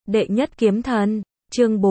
Đệ nhất kiếm thần, chương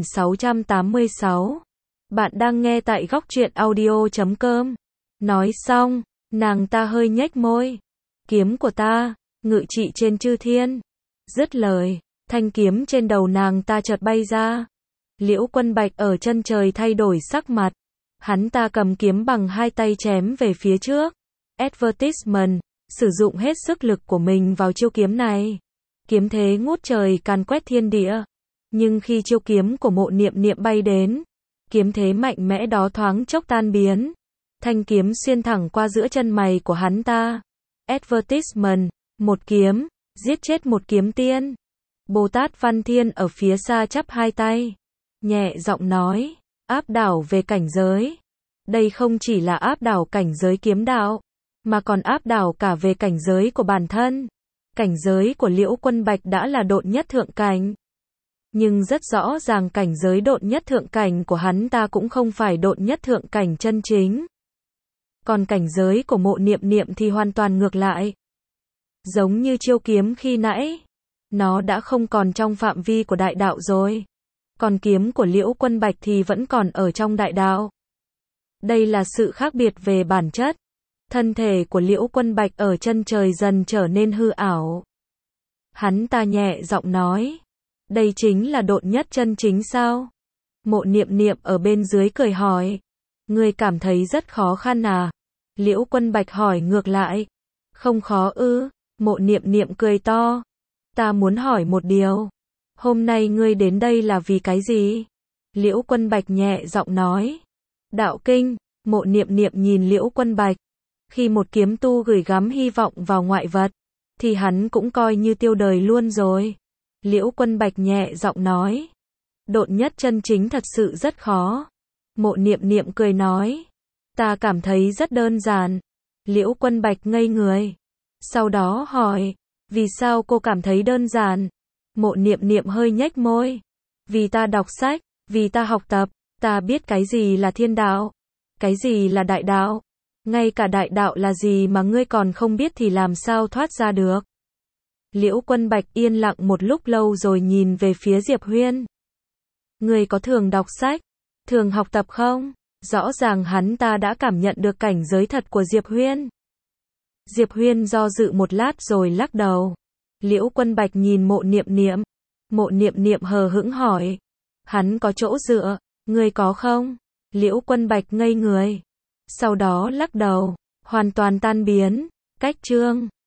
4686. Bạn đang nghe tại góc truyện audio.com. Nói xong, nàng ta hơi nhếch môi. Kiếm của ta, ngự trị trên chư thiên. Dứt lời, thanh kiếm trên đầu nàng ta chợt bay ra. Liễu Quân Bạch ở chân trời thay đổi sắc mặt. Hắn ta cầm kiếm bằng hai tay chém về phía trước. Advertisement, sử dụng hết sức lực của mình vào chiêu kiếm này. Kiếm thế ngút trời càn quét thiên địa. Nhưng khi chiêu kiếm của Mộ Niệm Niệm bay đến, kiếm thế mạnh mẽ đó thoáng chốc tan biến. Thanh kiếm xuyên thẳng qua giữa chân mày của hắn ta. Advertisement, một kiếm, giết chết một kiếm tiên. Bồ Tát Văn Thiên ở phía xa chắp hai tay, nhẹ giọng nói, áp đảo về cảnh giới. Đây không chỉ là áp đảo cảnh giới kiếm đạo, mà còn áp đảo cả về cảnh giới của bản thân. Cảnh giới của Liễu Quân Bạch đã là độn nhất thượng cảnh. Nhưng rất rõ ràng cảnh giới độn nhất thượng cảnh của hắn ta cũng không phải độn nhất thượng cảnh chân chính. Còn cảnh giới của Mộ Niệm Niệm thì hoàn toàn ngược lại. Giống như chiêu kiếm khi nãy, nó đã không còn trong phạm vi của đại đạo rồi. Còn kiếm của Liễu Quân Bạch thì vẫn còn ở trong đại đạo. Đây là sự khác biệt về bản chất. Thân thể của Liễu Quân Bạch ở chân trời dần trở nên hư ảo. Hắn ta nhẹ giọng nói, đây chính là độn nhất chân chính sao? Mộ Niệm Niệm ở bên dưới cười hỏi, ngươi cảm thấy rất khó khăn à? Liễu Quân Bạch hỏi ngược lại, không khó ư? Mộ Niệm Niệm cười to, ta muốn hỏi một điều, hôm nay ngươi đến đây là vì cái gì? Liễu Quân Bạch nhẹ giọng nói, đạo kinh. Mộ Niệm Niệm nhìn Liễu Quân Bạch, khi một kiếm tu gửi gắm hy vọng vào ngoại vật, thì hắn cũng coi như tiêu đời luôn rồi. Liễu Quân Bạch nhẹ giọng nói, độn nhất chân chính thật sự rất khó. Mộ Niệm Niệm cười nói, ta cảm thấy rất đơn giản. Liễu Quân Bạch ngây người, sau đó hỏi, vì sao cô cảm thấy đơn giản? Mộ Niệm Niệm hơi nhếch môi, vì ta đọc sách, vì ta học tập, ta biết cái gì là thiên đạo, cái gì là đại đạo. Ngay cả đại đạo là gì mà ngươi còn không biết thì làm sao thoát ra được. Liễu Quân Bạch yên lặng một lúc lâu rồi nhìn về phía Diệp Huyên. Ngươi có thường đọc sách, thường học tập không? Rõ ràng hắn ta đã cảm nhận được cảnh giới thật của Diệp Huyên. Diệp Huyên do dự một lát rồi lắc đầu. Liễu Quân Bạch nhìn Mộ Niệm Niệm. Mộ Niệm Niệm hờ hững hỏi, hắn có chỗ dựa, ngươi có không? Liễu Quân Bạch ngây người, sau đó lắc đầu, hoàn toàn tan biến. Cách chương